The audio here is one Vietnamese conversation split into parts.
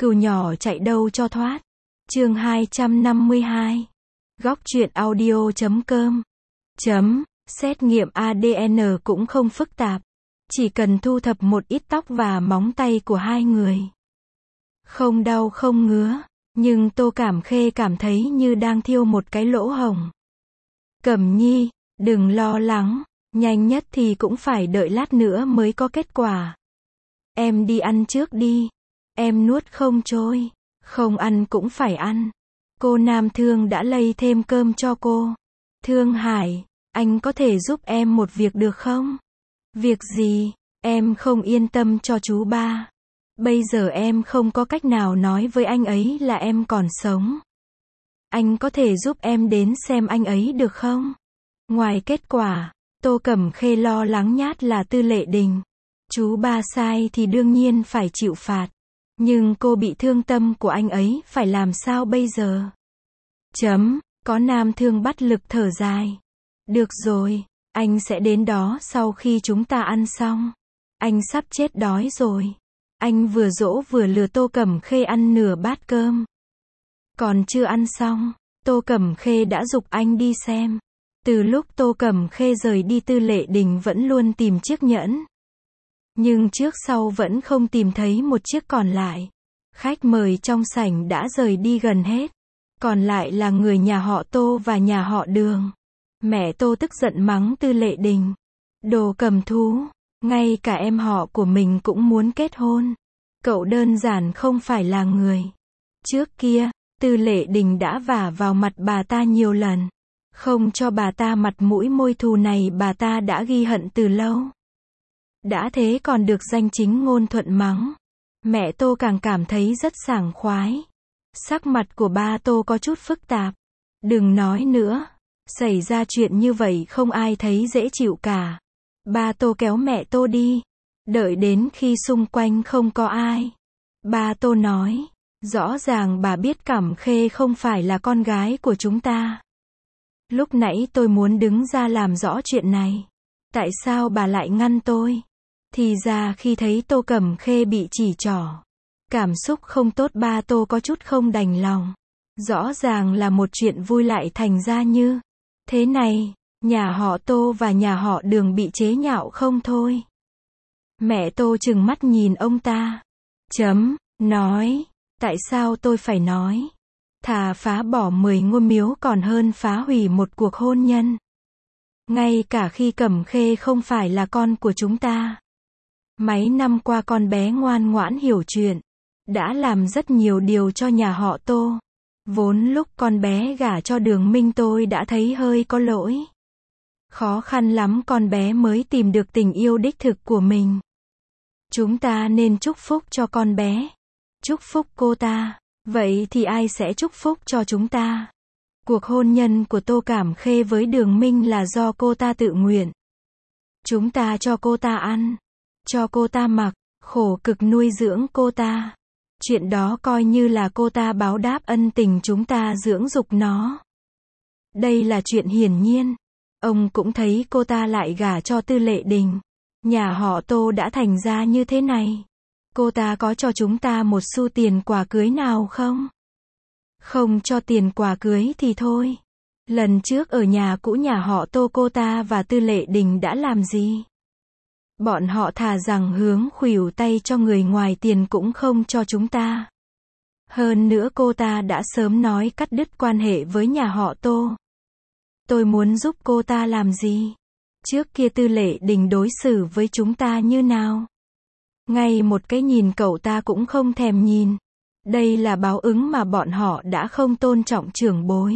Cừu nhỏ chạy đâu cho thoát. Chương 252. Góc truyện audio.com. Xét nghiệm ADN cũng không phức tạp. Chỉ cần thu thập một ít tóc và móng tay của hai người. Không đau không ngứa, nhưng Tô Cảm Khê cảm thấy như đang thiêu một cái lỗ hổng. Cẩm Nhi, đừng lo lắng, nhanh nhất thì cũng phải đợi lát nữa mới có kết quả. Em đi ăn trước đi. Em nuốt không trôi, không ăn cũng phải ăn. Cô Nam Thương đã lay thêm cơm cho cô. Thương Hải, anh có thể giúp em một việc được không? Việc gì? Em không yên tâm cho chú ba. Bây giờ em không có cách nào nói với anh ấy là em còn sống. Anh có thể giúp em đến xem anh ấy được không? Ngoài kết quả, Tô Cẩm Khê lo lắng nhát là Tư Lệ Đình. Chú ba sai thì đương nhiên phải chịu phạt. Nhưng cô bị thương tâm của anh ấy, phải làm sao bây giờ? Có Nam Thương bắt lực thở dài. Được rồi, anh sẽ đến đó sau khi chúng ta ăn xong. Anh sắp chết đói rồi. Anh vừa dỗ vừa lừa Tô Cẩm Khê ăn nửa bát cơm. Còn chưa ăn xong, Tô Cẩm Khê đã giục anh đi xem. Từ lúc Tô Cẩm Khê rời đi, Tư Lệ Đình vẫn luôn tìm chiếc nhẫn. Nhưng trước sau vẫn không tìm thấy một chiếc còn lại. Khách mời trong sảnh đã rời đi gần hết. Còn lại là người nhà họ Tô và nhà họ Đường. Mẹ Tô tức giận mắng Tư Lệ Đình. Đồ cầm thú, ngay cả em họ của mình cũng muốn kết hôn. Cậu đơn giản không phải là người. Trước kia, Tư Lệ Đình đã vả vào mặt bà ta nhiều lần. Không cho bà ta mặt mũi, môi thù này bà ta đã ghi hận từ lâu. Đã thế còn được danh chính ngôn thuận mắng. Mẹ Tô càng cảm thấy rất sảng khoái. Sắc mặt của ba Tô có chút phức tạp. Đừng nói nữa. Xảy ra chuyện như vậy không ai thấy dễ chịu cả. Ba Tô kéo mẹ Tô đi. Đợi đến khi xung quanh không có ai. Ba Tô nói. Rõ ràng bà biết Cẩm Khê không phải là con gái của chúng ta. Lúc nãy tôi muốn đứng ra làm rõ chuyện này. Tại sao bà lại ngăn tôi? Thì ra khi thấy Tô Cẩm Khê bị chỉ trỏ, cảm xúc không tốt, ba Tô có chút không đành lòng. Rõ ràng là một chuyện vui lại thành ra như thế này. Nhà họ Tô và nhà họ Đường bị chế nhạo không thôi. Mẹ Tô trừng mắt nhìn ông ta. Nói. Tại sao tôi phải nói? Thà phá bỏ 10 ngôi miếu còn hơn phá hủy một cuộc hôn nhân. Ngay cả khi Cẩm Khê không phải là con của chúng ta. Mấy năm qua con bé ngoan ngoãn hiểu chuyện. Đã làm rất nhiều điều cho nhà họ Tô. Vốn lúc con bé gả cho Đường Minh tôi đã thấy hơi có lỗi. Khó khăn lắm con bé mới tìm được tình yêu đích thực của mình. Chúng ta nên chúc phúc cho con bé. Chúc phúc cô ta. Vậy thì ai sẽ chúc phúc cho chúng ta? Cuộc hôn nhân của Tô Cảm Khê với Đường Minh là do cô ta tự nguyện. Chúng ta cho cô ta ăn, cho cô ta mặc, khổ cực nuôi dưỡng cô ta. Chuyện đó coi như là cô ta báo đáp ân tình chúng ta dưỡng dục nó. Đây là chuyện hiển nhiên. Ông cũng thấy cô ta lại gả cho Tư Lệ Đình. Nhà họ Tô đã thành ra như thế này. Cô ta có cho chúng ta một xu tiền quà cưới nào không? Không cho tiền quà cưới thì thôi. Lần trước ở nhà cũ nhà họ Tô, cô ta và Tư Lệ Đình đã làm gì? Bọn họ thà rằng hướng khuỷu tay cho người ngoài tiền cũng không cho chúng ta. Hơn nữa cô ta đã sớm nói cắt đứt quan hệ với nhà họ Tô. Tôi muốn giúp cô ta làm gì? Trước kia Tư Lệ Đình đối xử với chúng ta như nào? Ngay một cái nhìn cậu ta cũng không thèm nhìn. Đây là báo ứng mà bọn họ đã không tôn trọng trưởng bối.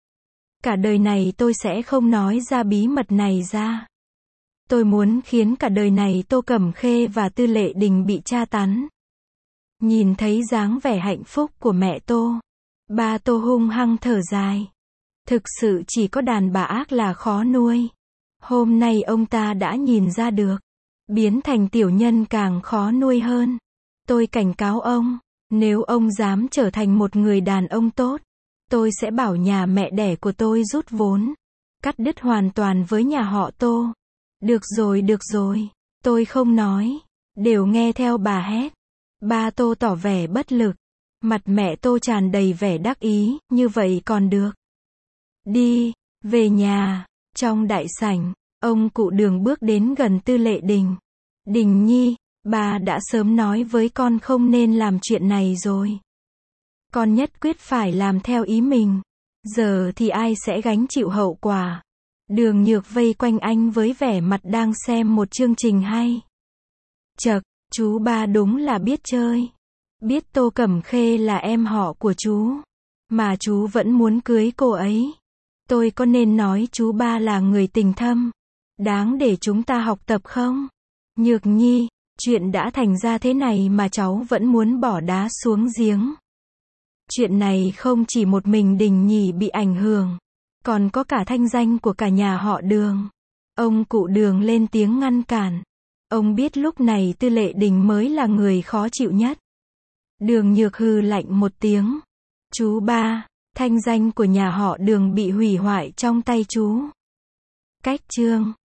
Cả đời này tôi sẽ không nói ra bí mật này ra. Tôi muốn khiến cả đời này Tô Cẩm Khê và Tư Lệ Đình bị tra tấn. Nhìn thấy dáng vẻ hạnh phúc của mẹ Tô, ba Tô hung hăng thở dài. Thực sự chỉ có đàn bà ác là khó nuôi. Hôm nay ông ta đã nhìn ra được. Biến thành tiểu nhân càng khó nuôi hơn. Tôi cảnh cáo ông, nếu ông dám trở thành một người đàn ông tốt, tôi sẽ bảo nhà mẹ đẻ của tôi rút vốn. Cắt đứt hoàn toàn với nhà họ Tô. Được rồi, tôi không nói. Đều nghe theo bà hết. Ba Tô tỏ vẻ bất lực. Mặt mẹ Tô tràn đầy vẻ đắc ý, như vậy còn được. Đi, về nhà. Trong đại sảnh, ông cụ Đường bước đến gần Tư Lệ Đình. Đình Nhi, bà đã sớm nói với con không nên làm chuyện này rồi. Con nhất quyết phải làm theo ý mình. Giờ thì ai sẽ gánh chịu hậu quả? Đường Nhược vây quanh anh với vẻ mặt đang xem một chương trình hay. Chậc, chú ba đúng là biết chơi. Biết Tô Cẩm Khê là em họ của chú, mà chú vẫn muốn cưới cô ấy. Tôi có nên nói chú ba là người tình thâm, đáng để chúng ta học tập không? Nhược Nhi, chuyện đã thành ra thế này mà cháu vẫn muốn bỏ đá xuống giếng. Chuyện này không chỉ một mình Đình Nhỉ bị ảnh hưởng, còn có cả thanh danh của cả nhà họ Đường. Ông cụ Đường lên tiếng ngăn cản. Ông biết lúc này Tư Lệ Đình mới là người khó chịu nhất. Đường Nhược hừ lạnh một tiếng. Chú ba, thanh danh của nhà họ Đường bị hủy hoại trong tay chú. Cách chương